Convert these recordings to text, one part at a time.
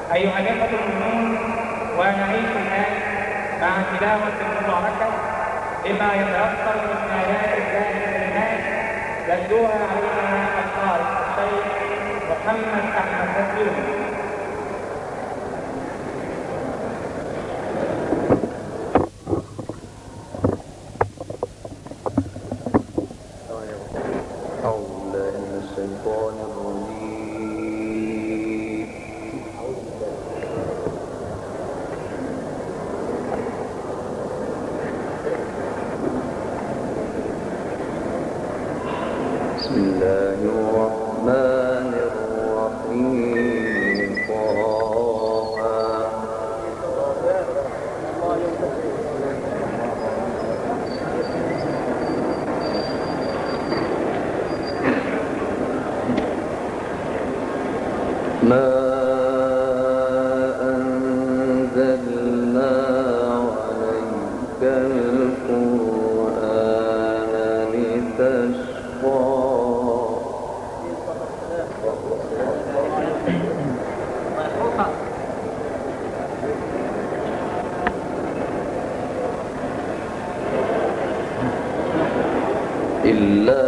أيها الإخوة المؤمنون، ونعيش الآن مع تلاوة مباركة لما يترتب من آيات الله الكريمات يتلوها علينا القارئ الشيخ محمد أحمد مسلم. بسم الله الرحمن الرحيم. ما أنزلنا عليك القرآن لتشقى إلا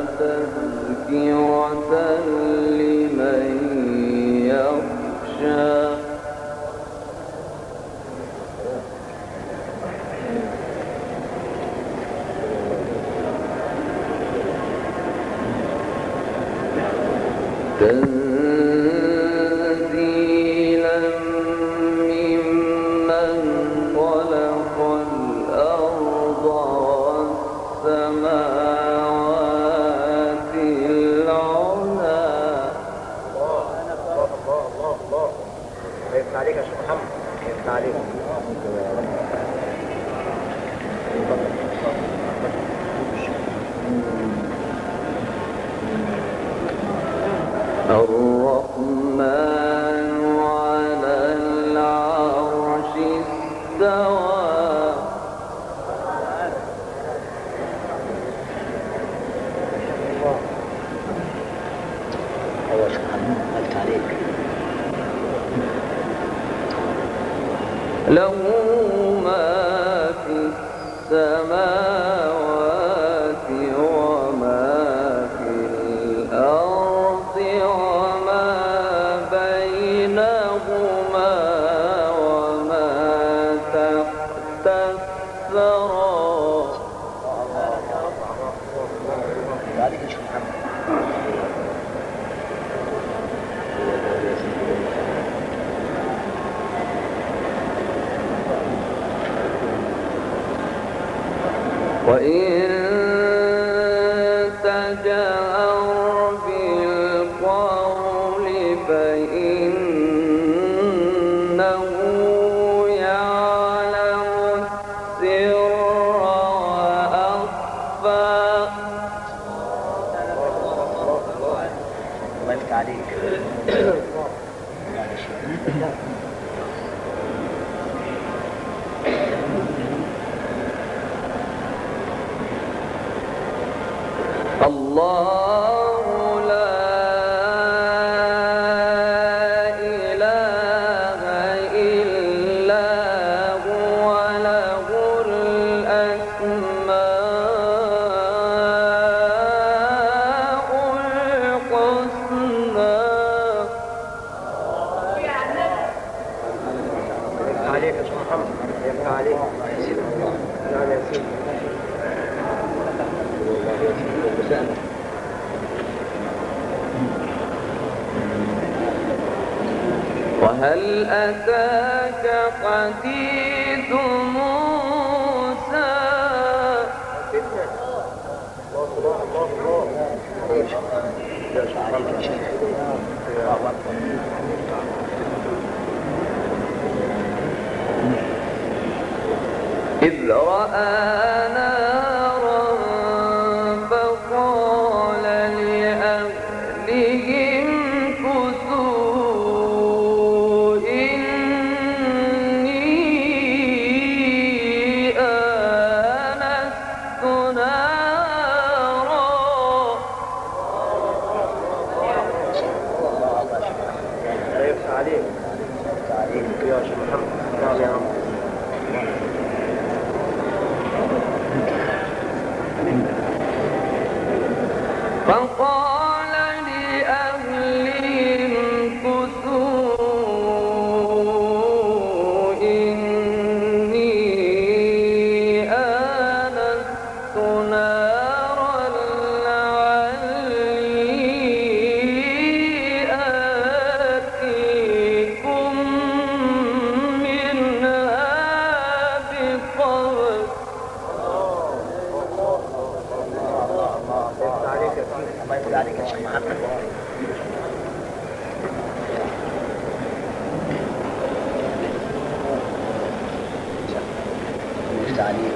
تذكرة لمن يخشى. تنزيلا ممن خلق الأرض والسماوات العلى. الله يفتح عليك يا شيخ محمد، يفتح عليك. الرحمن على العرش استوى. ايوه يا شيخ محمد، يفتح عليك. له ما في السماوات وما في الأرض وما بينهما وما تحت الثرى. عليك يا شيخ محمد. وإن تجهر بالقول فإنه يعلم السر وأخفى. الله يفتح عليك. الله لا إله إلا هو له الأسماء الحسنى. يفتح عليك يا شيخ محمد، يفتح عليك. نعم يا سيدي. وهل أتاك حديث موسى؟ إذ رأى نارا فقال لأهلهم كثوا إني آنست نارا. الله يفتح عليك. يا شيخ محمد. نعم يا عم. فقال لأهلهم كثوا إني آنست نارا لعلي آتيكم منها بقبس. الله يفتح عليك يا شيخ محمد. يفتح عليك.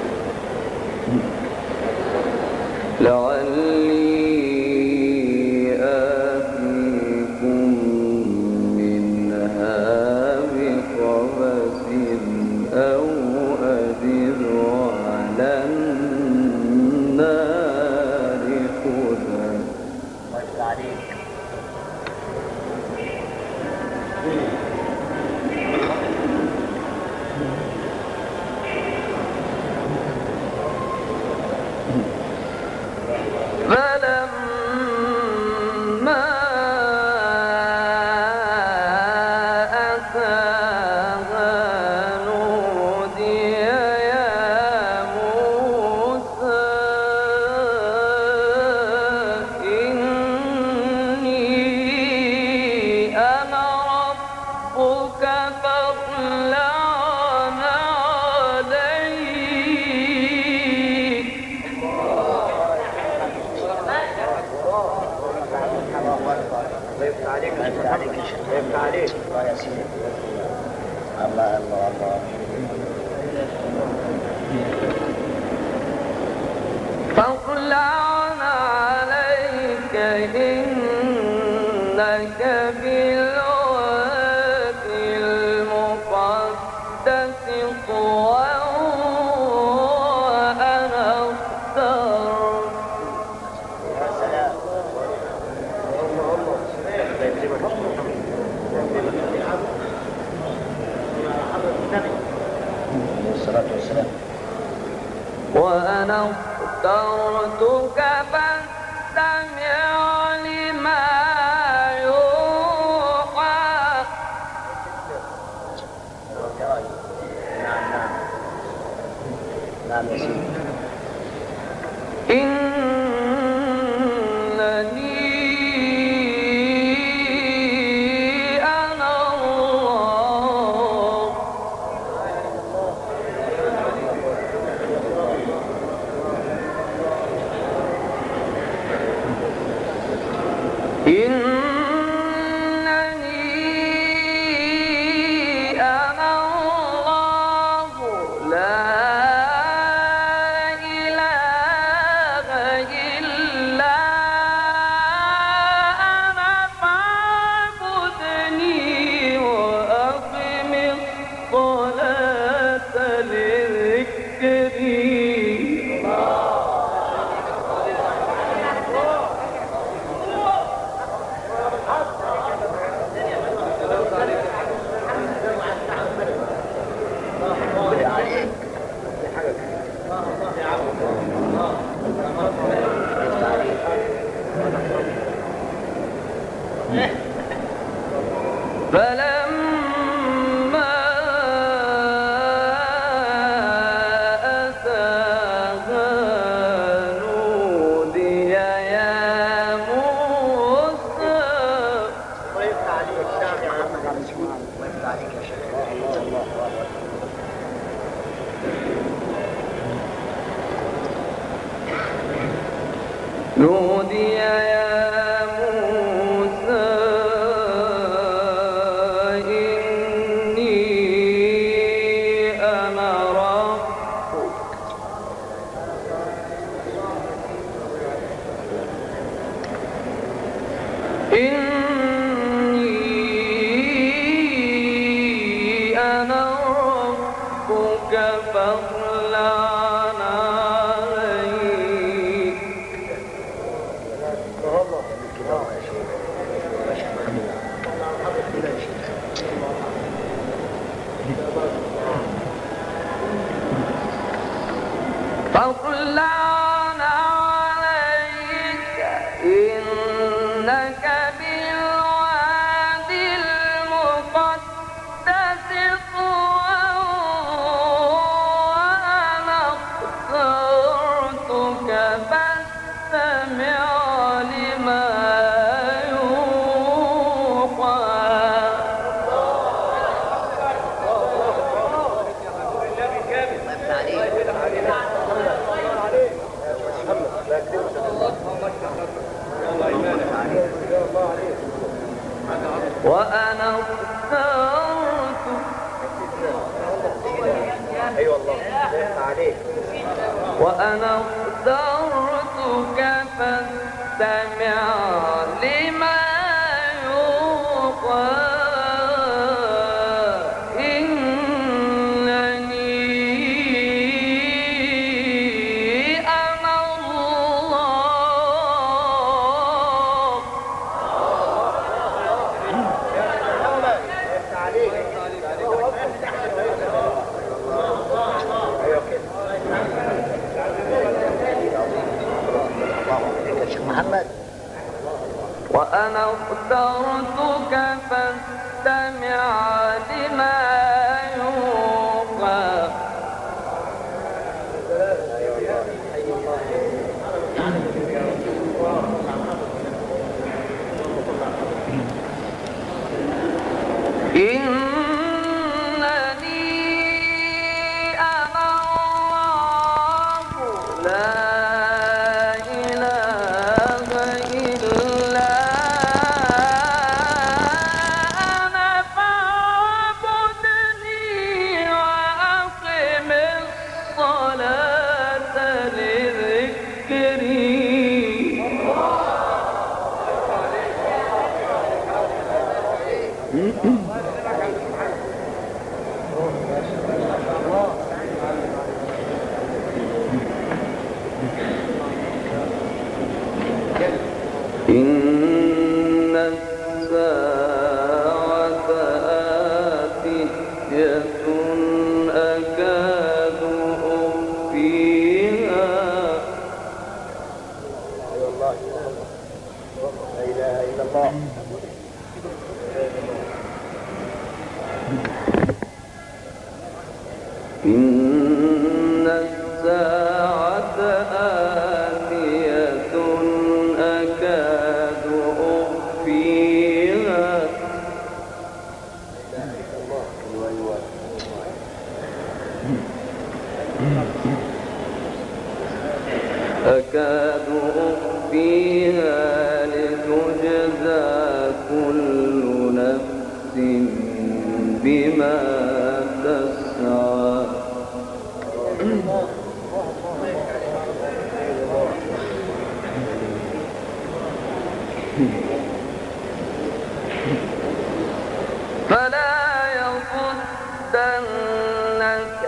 لعلي آتيكم منها بقبس أو أجد على النار هدى. الله يفتح عليك. فلما أتاها نودي يا موسى إني أنا ربك فاخلع عليك. الله يفتح عليك. الله يفتح عليك يا شيخ. الله يفتح عليك. الله يا سيدي. الله الله الله. فاخلعنا عليك إنك بالوادي المقدس طوى وأنا اخترت. يا سلام. الله يكرمك. الصلاة والسلام. وأنا اخترتك فاستمع لما يوحى. نعم نعم. نعم يا سيدي. إنني أنا الله. إنني أنا الله لا إله إلا أنا فاعبدني وأقم الصلاة لذكري. فلما أتاها نودي يا موسى. الله يفتح عليك. نعم يا عم. الله يفتح عليك يا شيخ. الله أكبر. نودي يا موسى إني أنا ربك إني أنا ربك فاخلع عليك. فاخلعن عليك إنك بالوادي المقدس طوى وأنا اخترتك فاستمع لما يوحى وأنا اخترتك ايوه والله عليك وأنا اخترتك فاستمع لما يوحى إنني أنا الله ايوه كده شيخ محمد وأنا اخترتك فاستمع لما يوحى إنني أنا الله لا إله إلا أنا فاعبدني وأقم الصلاة لذكري إن الساعة آتية أكاد أخفيها ايوه والله لا اله الا الله إن الساعة آتية أكاد أخفيها أكاد أخفيها لتجزى كل نفس بما تسعى فلا يصدنك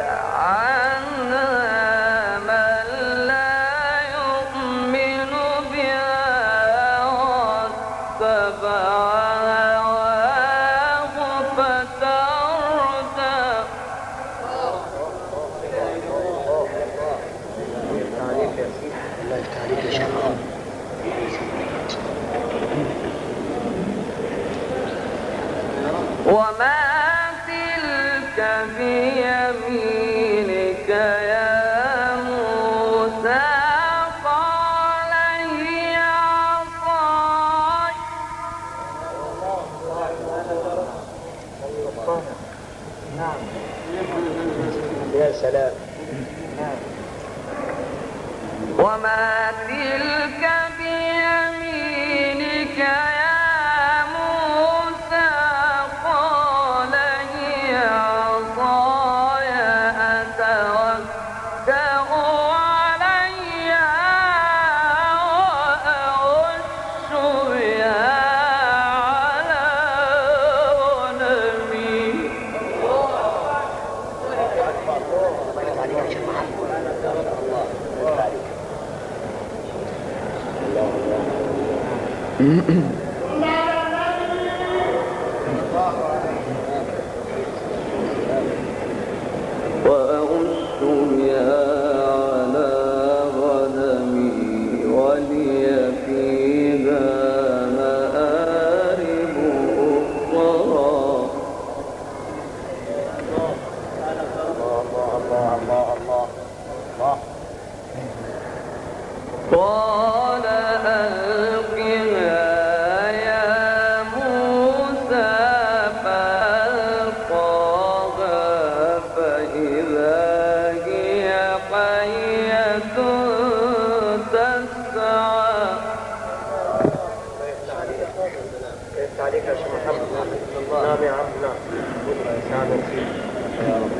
عنها من لا يؤمن بها واتبع هواه فتردى الله يفتح عليك يا شيخ وما تلك بيمينك يا موسى قال هي عصاي يا سلام وما تلك بيمينك يا موسى قال هي عصاي أتوكأ عليها وأعش بها على غنمي وأعش بها على نعم يا عم نعم. يا رب.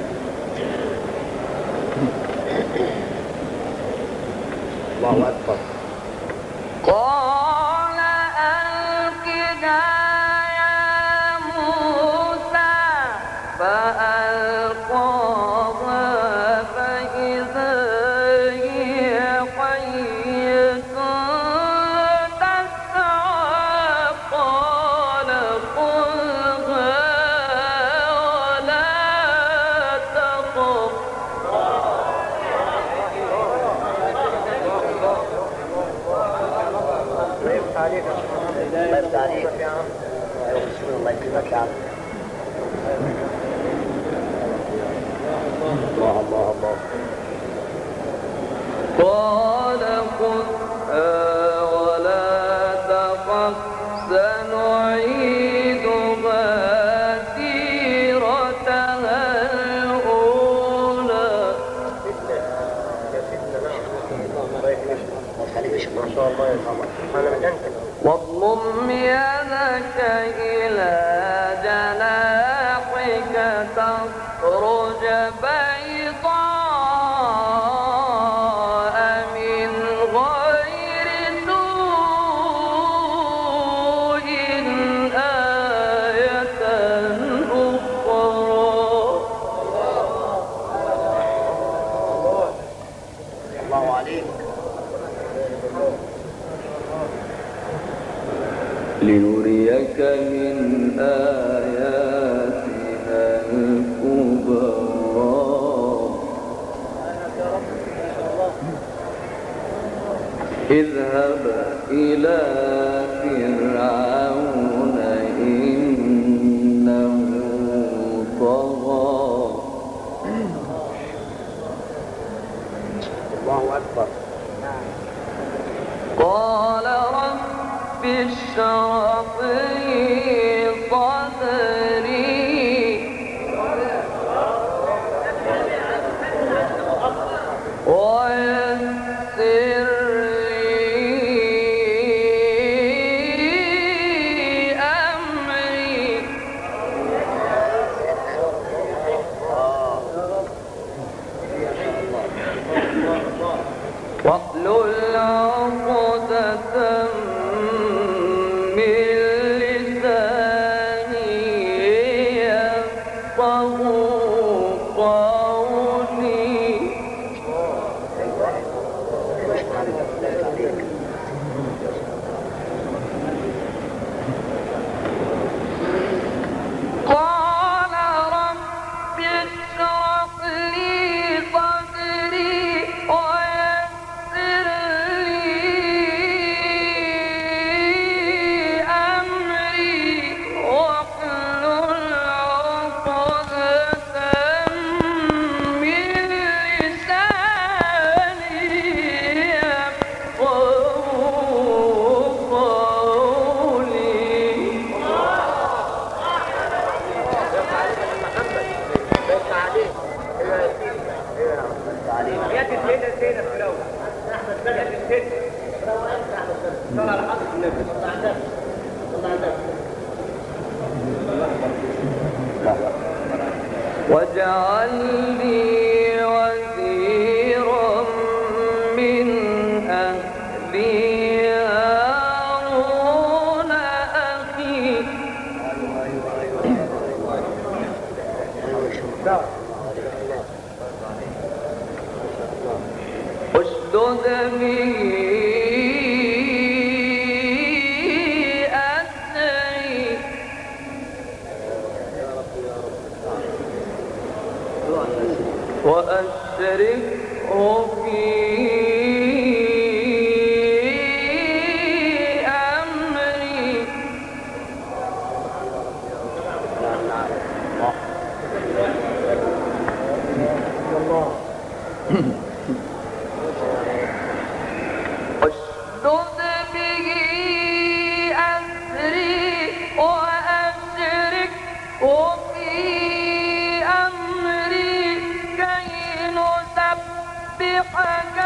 الله أكبر. قال ألقها يا موسى فألقاها فإذا هي حية تسعى قال خذها ولا تخف الله يفتح عليك يا عم. الله يكرمك يا عم. الله الله الله. قال خذها ولا تخف سنعيدها سيرتها الأولى ما شاء الله يا عم. أنا مجنتك. واضمم يدك إلى جناحك تخرج بيضاء من غير سوء آية أخرى الله عليك. لنريك من آياتنا الكبرى اذهب إلى فرعون إنه طغى الله أكبر. قال رب اشرح لي صدري ويسر لي أمري واحلل عقدة من لساني يفقهوا قولي قال رب اشرح لي صدري ويسر لي أمري واحلل عقدة من لساني يفقهوا قولي يد السيدة السيدة في الأول. أحمد بلد السيدة. صلى على حضرة النبي. صلى على النبي. صلى على النبي. واجعل لي وزيرا من أهلي هارون أخي اشدد به أزري وأشركه في أمري اشدد به أزري وأشركه في أمري كي نسبحك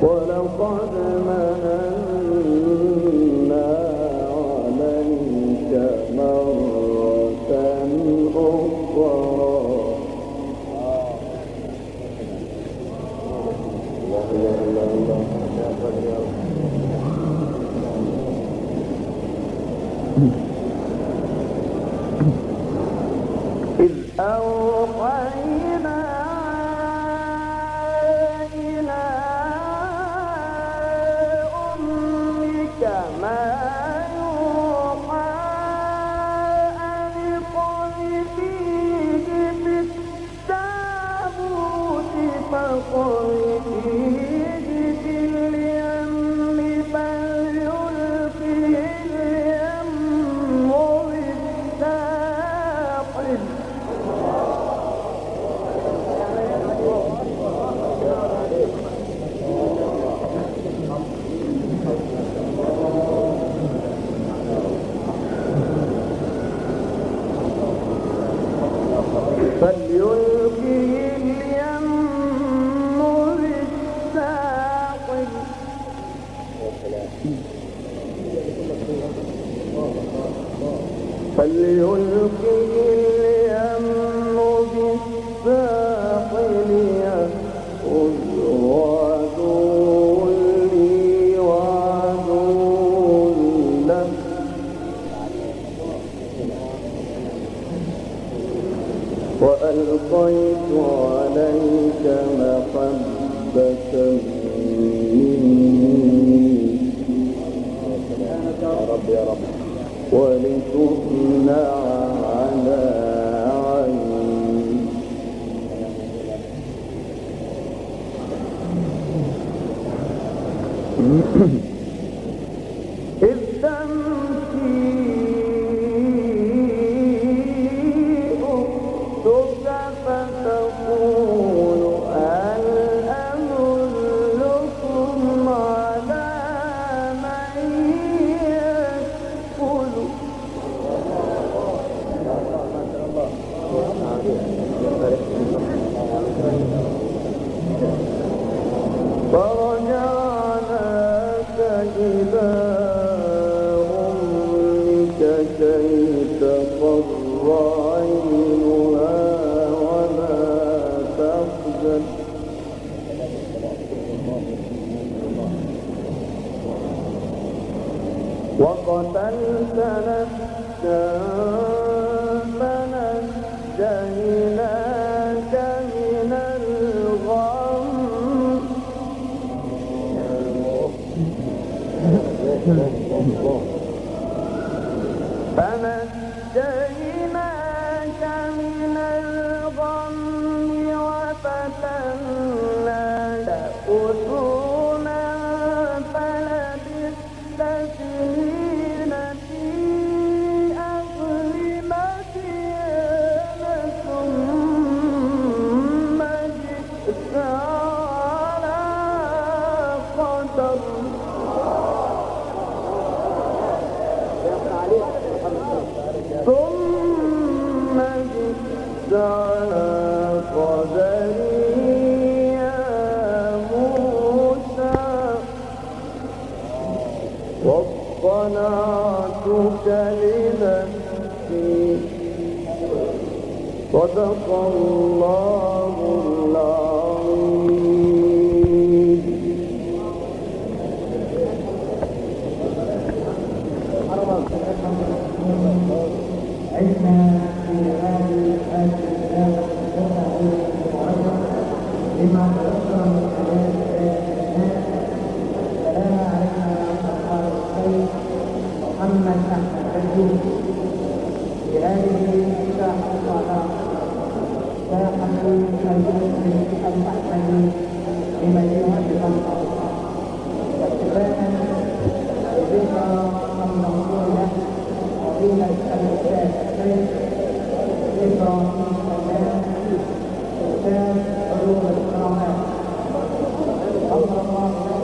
ولقد مننا عليك مرة أخرى إذ أوحينا إلى أمك ما يوحى أن اقذفيه في التابوت فاقذفيه في اليم فليلقه اليم بالساحل فليلقه اليم بالساحل يأخذه عدو لي وعدو له وألقيت عليك محبة مني يا رب يا رب ولتصنع على عيني إذ تمشي أختك فتقول هل أدلكم على من يكفل فرجعناك إلى أمك كي تقر عينها ولا تحزن وقتلت نفسا فنجيناك من الغم فنجيناك من الغم وفتناك فتونا فلبثت سنين في أهل مدين ثم جئت على قدر ثم جئت على قدري يا موسى واصطنعتك لنفسي صدق الله العظيم. عشنا في هذه الآية لما تذكر من آيات السلام علينا أصحاب الخير محمد أحمد الجود بهذه ساحة الصلاة ساحة الجود الأحمدي لمدينة طنطا واحتفالا بذكرى الموضوع فضيلة الأستاذ الشيخ إبراهيم سلام أستاذ علوم القراءات.